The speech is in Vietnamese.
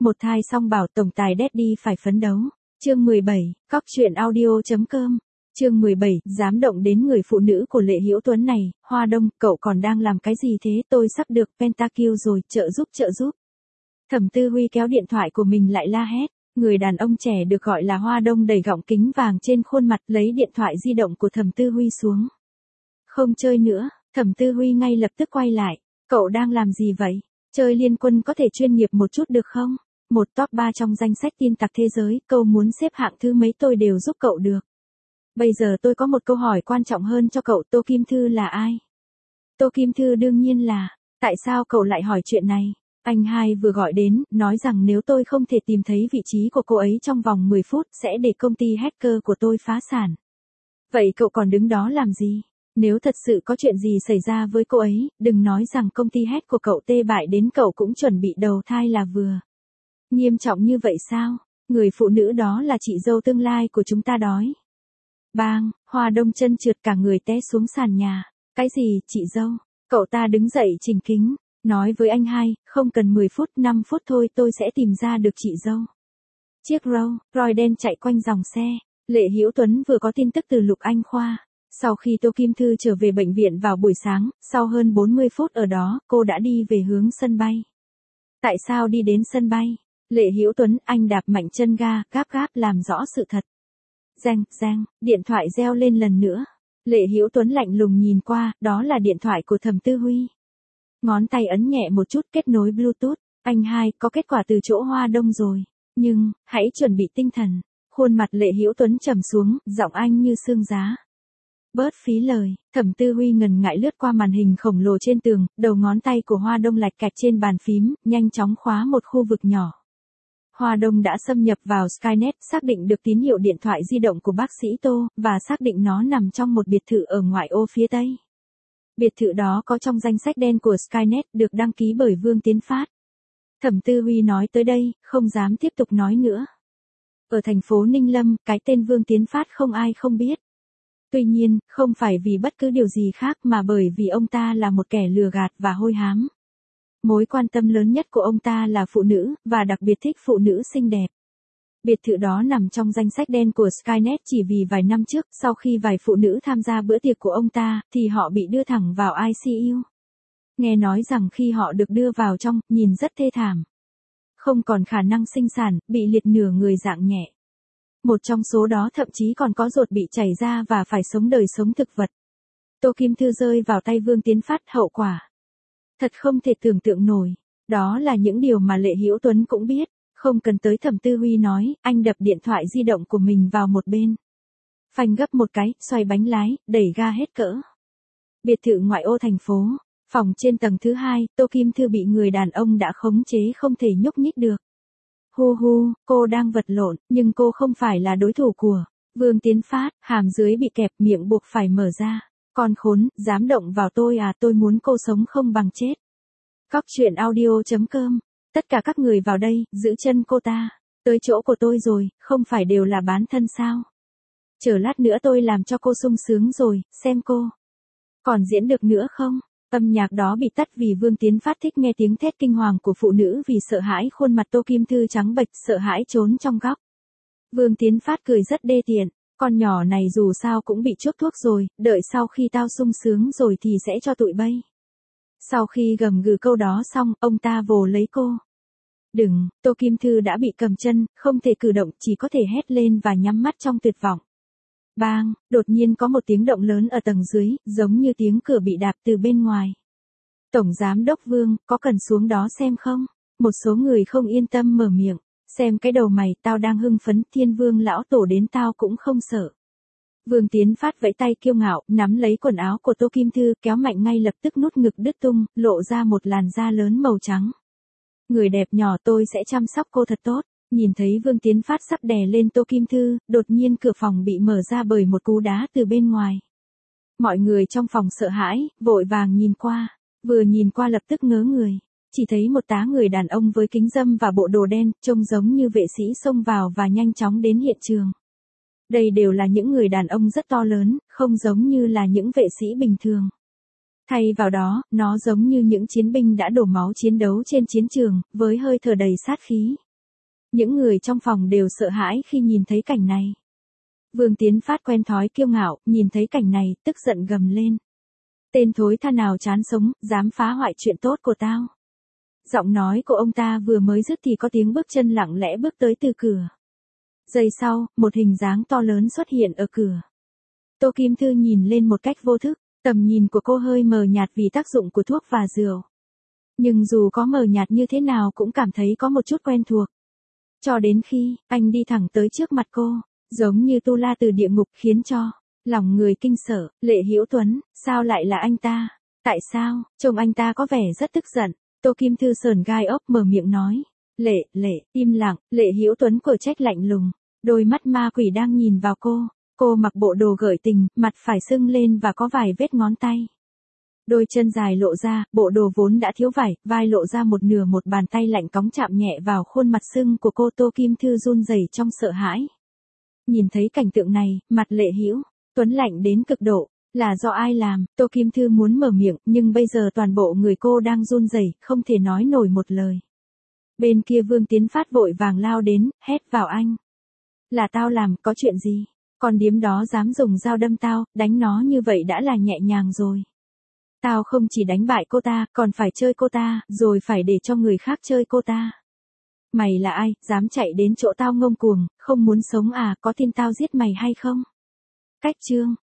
Một thai song bảo tổng tài Daddy phải phấn đấu. Chương 17, Cóc truyện audio.com. Chương 17, dám động đến người phụ nữ của Lệ Hữu Tuấn này, Hoa Đông, cậu còn đang làm cái gì thế? Tôi sắp được Pentakill rồi, trợ giúp. Thẩm Tư Huy kéo điện thoại của mình lại la hét. Người đàn ông trẻ được gọi là Hoa Đông đẩy gọng kính vàng trên khuôn mặt, lấy điện thoại di động của Thẩm Tư Huy xuống. Không chơi nữa, Thẩm Tư Huy ngay lập tức quay lại. Cậu đang làm gì vậy? Chơi Liên Quân có thể chuyên nghiệp một chút được không? Một top 3 trong danh sách tin tặc thế giới, cậu muốn xếp hạng thứ mấy tôi đều giúp cậu được. Bây giờ tôi có một câu hỏi quan trọng hơn cho cậu, Tô Kim Thư là ai? Tô Kim Thư đương nhiên là, tại sao cậu lại hỏi chuyện này? Anh hai vừa gọi đến, nói rằng nếu tôi không thể tìm thấy vị trí của cô ấy trong vòng 10 phút sẽ để công ty hacker của tôi phá sản. Vậy cậu còn đứng đó làm gì? Nếu thật sự có chuyện gì xảy ra với cô ấy, đừng nói rằng công ty hack của cậu tê bại đến cậu cũng chuẩn bị đầu thai là vừa. Nghiêm trọng như vậy sao? Người phụ nữ đó là chị dâu tương lai của chúng ta đói. Bang, Hoa Đông chân trượt cả người té xuống sàn nhà. Cái gì, chị dâu? Cậu ta đứng dậy chỉnh kính, nói với anh hai, không cần 10 phút, 5 phút thôi tôi sẽ tìm ra được chị dâu. Chiếc Rolls đen chạy quanh dòng xe. Lệ Hữu Tuấn vừa có tin tức từ Lục Anh Khoa. Sau khi Tô Kim Thư trở về bệnh viện vào buổi sáng, sau hơn 40 phút ở đó, cô đã đi về hướng sân bay. Tại sao đi đến sân bay? Lệ Hữu Tuấn, anh đạp mạnh chân ga, gáp làm rõ sự thật. Reng, điện thoại reo lên lần nữa. Lệ Hữu Tuấn lạnh lùng nhìn qua, đó là điện thoại của Thẩm Tư Huy. Ngón tay ấn nhẹ một chút, kết nối Bluetooth. Anh hai, có kết quả từ chỗ Hoa Đông rồi. Nhưng, hãy chuẩn bị tinh thần. Khuôn mặt Lệ Hữu Tuấn trầm xuống, giọng anh như xương giá. Bớt phí lời, Thẩm Tư Huy ngần ngại lướt qua màn hình khổng lồ trên tường, đầu ngón tay của Hoa Đông lạch cạch trên bàn phím, nhanh chóng khóa một khu vực nhỏ. Hoa Đông đã xâm nhập vào Skynet, xác định được tín hiệu điện thoại di động của bác sĩ Tô, và xác định nó nằm trong một biệt thự ở ngoại ô phía Tây. Biệt thự đó có trong danh sách đen của Skynet, được đăng ký bởi Vương Tiến Phát. Thẩm Tư Huy nói tới đây, không dám tiếp tục nói nữa. Ở thành phố Ninh Lâm, cái tên Vương Tiến Phát không ai không biết. Tuy nhiên, không phải vì bất cứ điều gì khác mà bởi vì ông ta là một kẻ lừa gạt và hôi hám. Mối quan tâm lớn nhất của ông ta là phụ nữ, và đặc biệt thích phụ nữ xinh đẹp. Biệt thự đó nằm trong danh sách đen của Skynet chỉ vì vài năm trước, sau khi vài phụ nữ tham gia bữa tiệc của ông ta, thì họ bị đưa thẳng vào ICU. Nghe nói rằng khi họ được đưa vào trong, nhìn rất thê thảm. Không còn khả năng sinh sản, bị liệt nửa người dạng nhẹ. Một trong số đó thậm chí còn có ruột bị chảy ra và phải sống đời sống thực vật. Tô Kim Thư rơi vào tay Vương Tiến Phát, hậu quả thật không thể tưởng tượng nổi. Đó là những điều mà Lệ Hữu Tuấn cũng biết, không cần tới Thẩm Tư Huy nói, anh đập điện thoại di động của mình vào một bên. Phanh gấp một cái, xoay bánh lái, đẩy ga hết cỡ. Biệt thự ngoại ô thành phố, phòng trên tầng thứ 2, Tô Kim Thư bị người đàn ông đã khống chế không thể nhúc nhích được. Cô đang vật lộn, nhưng cô không phải là đối thủ của Vương Tiến Phát, hàm dưới bị kẹp, miệng buộc phải mở ra. Con khốn, dám động vào tôi à, tôi muốn cô sống không bằng chết. Cóc truyện audio.com. Tất cả các người vào đây, giữ chân cô ta. Tới chỗ của tôi rồi, không phải đều là bán thân sao? Chờ lát nữa tôi làm cho cô sung sướng rồi, xem cô còn diễn được nữa không? Âm nhạc đó bị tắt vì Vương Tiến Phát thích nghe tiếng thét kinh hoàng của phụ nữ vì sợ hãi, khuôn mặt Tô Kim Thư trắng bệch, sợ hãi trốn trong góc. Vương Tiến Phát cười rất đê tiện, con nhỏ này dù sao cũng bị chuốc thuốc rồi, đợi sau khi tao sung sướng rồi thì sẽ cho tụi bay. Sau khi gầm gừ câu đó xong, ông ta vồ lấy cô. Đừng, Tô Kim Thư đã bị cầm chân, không thể cử động, chỉ có thể hét lên và nhắm mắt trong tuyệt vọng. Bang, đột nhiên có một tiếng động lớn ở tầng dưới, giống như tiếng cửa bị đạp từ bên ngoài. Tổng giám đốc Vương, có cần xuống đó xem không? Một số người không yên tâm mở miệng. Xem cái đầu mày, tao đang hưng phấn, Thiên Vương lão tổ đến tao cũng không sợ. Vương Tiến Phát vẫy tay kiêu ngạo, nắm lấy quần áo của Tô Kim Thư, kéo mạnh, ngay lập tức nút ngực đứt tung, lộ ra một làn da lớn màu trắng. Người đẹp nhỏ, tôi sẽ chăm sóc cô thật tốt. Nhìn thấy Vương Tiến Phát sắp đè lên Tô Kim Thư, đột nhiên cửa phòng bị mở ra bởi một cú đá từ bên ngoài. Mọi người trong phòng sợ hãi, vội vàng nhìn qua. Vừa nhìn qua lập tức ngớ người. Chỉ thấy một tá người đàn ông với kính râm và bộ đồ đen, trông giống như vệ sĩ xông vào và nhanh chóng đến hiện trường. Đây đều là những người đàn ông rất to lớn, không giống như là những vệ sĩ bình thường. Thay vào đó, nó giống như những chiến binh đã đổ máu chiến đấu trên chiến trường, với hơi thở đầy sát khí. Những người trong phòng đều sợ hãi khi nhìn thấy cảnh này. Vương Tiến Phát quen thói kiêu ngạo, nhìn thấy cảnh này, tức giận gầm lên. Tên thối tha nào chán sống, dám phá hoại chuyện tốt của tao. Giọng nói của ông ta vừa mới dứt thì có tiếng bước chân lặng lẽ bước tới từ cửa. Giây sau, một hình dáng to lớn xuất hiện ở cửa. Tô Kim Thư nhìn lên một cách vô thức, tầm nhìn của cô hơi mờ nhạt vì tác dụng của thuốc và rượu. Nhưng dù có mờ nhạt như thế nào cũng cảm thấy có một chút quen thuộc. Cho đến khi, anh đi thẳng tới trước mặt cô, giống như tu la từ địa ngục khiến cho lòng người kinh sợ. Lệ Hữu Tuấn, sao lại là anh ta? Tại sao? Trông anh ta có vẻ rất tức giận. Tô Kim Thư sờn gai ốc mở miệng nói. Lệ, im lặng. Lệ Hữu Tuấn của trách lạnh lùng. Đôi mắt ma quỷ đang nhìn vào cô. Cô mặc bộ đồ gợi tình, mặt phải sưng lên và có vài vết ngón tay. Đôi chân dài lộ ra, bộ đồ vốn đã thiếu vải, vai lộ ra một nửa, một bàn tay lạnh cóng chạm nhẹ vào khuôn mặt sưng của cô. Tô Kim Thư run rẩy trong sợ hãi. Nhìn thấy cảnh tượng này, mặt Lệ Hữu Tuấn lạnh đến cực độ. Là do ai làm? Tô Kim Thư muốn mở miệng, nhưng bây giờ toàn bộ người cô đang run rẩy, không thể nói nổi một lời. Bên kia Vương Tiến Phát vội vàng lao đến, hét vào anh. Là tao làm, có chuyện gì? Con điếm đó dám dùng dao đâm tao, đánh nó như vậy đã là nhẹ nhàng rồi. Tao không chỉ đánh bại cô ta, còn phải chơi cô ta, rồi phải để cho người khác chơi cô ta. Mày là ai, dám chạy đến chỗ tao ngông cuồng, không muốn sống à, có tin tao giết mày hay không? Cách chương